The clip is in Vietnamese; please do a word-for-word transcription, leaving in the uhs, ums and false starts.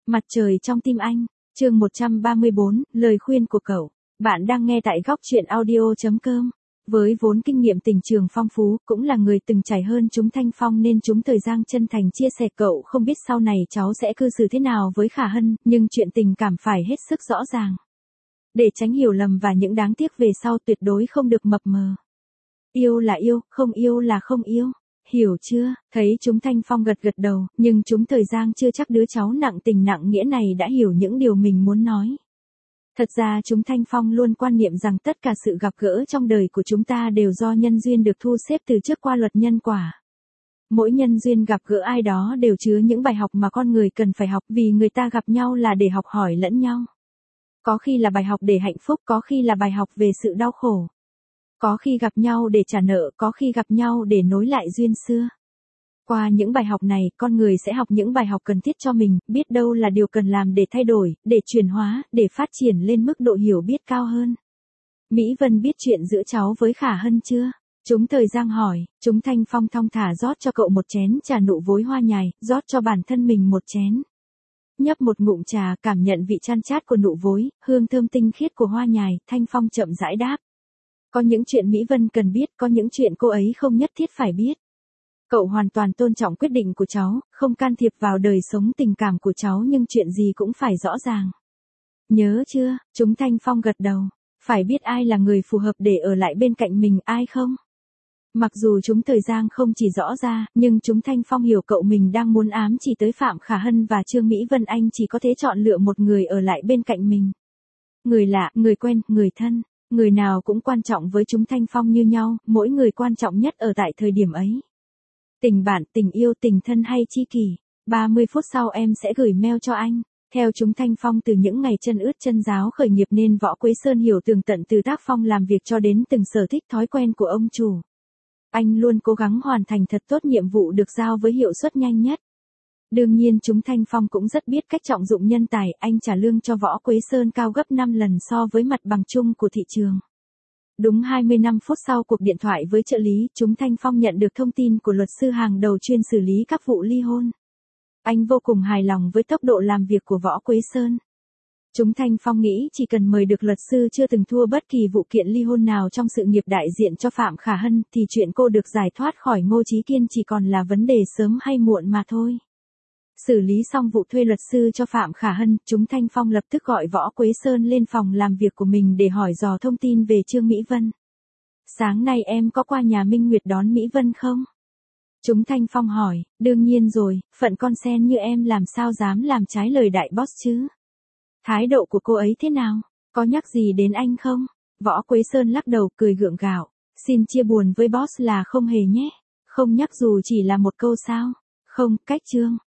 Mặt trời trong tim anh, chương một trăm ba mươi bốn, lời khuyên của cậu. Bạn đang nghe tại góc truyện audio chấm com. Với vốn kinh nghiệm tình trường phong phú, cũng là người từng trải hơn chúng Thanh Phong nên chúng thời gian chân thành chia sẻ cậu không biết sau này cháu sẽ cư xử thế nào với Khả Hân, nhưng chuyện tình cảm phải hết sức rõ ràng. Để tránh hiểu lầm và những đáng tiếc về sau tuyệt đối không được mập mờ. Yêu là yêu, không yêu là không yêu. Hiểu chưa? Thấy chúng Thanh Phong gật gật đầu, nhưng chúng thời gian chưa chắc đứa cháu nặng tình nặng nghĩa này đã hiểu những điều mình muốn nói. Thật ra chúng Thanh Phong luôn quan niệm rằng tất cả sự gặp gỡ trong đời của chúng ta đều do nhân duyên được thu xếp từ trước qua luật nhân quả. Mỗi nhân duyên gặp gỡ ai đó đều chứa những bài học mà con người cần phải học vì người ta gặp nhau là để học hỏi lẫn nhau. Có khi là bài học để hạnh phúc, có khi là bài học về sự đau khổ. Có khi gặp nhau để trả nợ, có khi gặp nhau để nối lại duyên xưa. Qua những bài học này, con người sẽ học những bài học cần thiết cho mình, biết đâu là điều cần làm để thay đổi, để chuyển hóa, để phát triển lên mức độ hiểu biết cao hơn. Mỹ Vân biết chuyện giữa cháu với Khả Hân chưa? Chúng thời Giang hỏi, chúng Thanh Phong thong thả rót cho cậu một chén trà nụ vối hoa nhài, rót cho bản thân mình một chén. Nhấp một ngụm trà, cảm nhận vị chan chát của nụ vối, hương thơm tinh khiết của hoa nhài, Thanh Phong chậm rãi đáp. Có những chuyện Mỹ Vân cần biết, có những chuyện cô ấy không nhất thiết phải biết. Cậu hoàn toàn tôn trọng quyết định của cháu, không can thiệp vào đời sống tình cảm của cháu nhưng chuyện gì cũng phải rõ ràng. Nhớ chưa? Chúng Thanh Phong gật đầu. Phải biết ai là người phù hợp để ở lại bên cạnh mình, ai không? Mặc dù chúng thời gian không chỉ rõ ra, nhưng chúng Thanh Phong hiểu cậu mình đang muốn ám chỉ tới Phạm Khả Hân và Trương Mỹ Vân anh chỉ có thể chọn lựa một người ở lại bên cạnh mình. Người lạ, người quen, người thân. Người nào cũng quan trọng với chúng Thanh Phong như nhau, mỗi người quan trọng nhất ở tại thời điểm ấy. Tình bạn, tình yêu, tình thân hay chi kỷ. ba mươi phút sau em sẽ gửi mail cho anh. Theo chúng Thanh Phong từ những ngày chân ướt chân ráo khởi nghiệp nên Võ Quế Sơn hiểu tường tận từ tác phong làm việc cho đến từng sở thích thói quen của ông chủ. Anh luôn cố gắng hoàn thành thật tốt nhiệm vụ được giao với hiệu suất nhanh nhất. Đương nhiên chúng Thanh Phong cũng rất biết cách trọng dụng nhân tài, anh trả lương cho Võ Quế Sơn cao gấp năm lần so với mặt bằng chung của thị trường. Đúng hai mươi lăm phút sau cuộc điện thoại với trợ lý, chúng Thanh Phong nhận được thông tin của luật sư hàng đầu chuyên xử lý các vụ ly hôn. Anh vô cùng hài lòng với tốc độ làm việc của Võ Quế Sơn. Chúng Thanh Phong nghĩ chỉ cần mời được luật sư chưa từng thua bất kỳ vụ kiện ly hôn nào trong sự nghiệp đại diện cho Phạm Khả Hân thì chuyện cô được giải thoát khỏi Ngô Chí Kiên chỉ còn là vấn đề sớm hay muộn mà thôi. Xử lý xong vụ thuê luật sư cho Phạm Khả Hân, chúng Thanh Phong lập tức gọi Võ Quế Sơn lên phòng làm việc của mình để hỏi dò thông tin về Trương Mỹ Vân. Sáng nay em có qua nhà Minh Nguyệt đón Mỹ Vân không? Chúng Thanh Phong hỏi, đương nhiên rồi, phận con sen như em làm sao dám làm trái lời đại boss chứ? Thái độ của cô ấy thế nào? Có nhắc gì đến anh không? Võ Quế Sơn lắc đầu cười gượng gạo, xin chia buồn với boss là không hề nhé. Không nhắc dù chỉ là một câu sao? Không, cách Trương.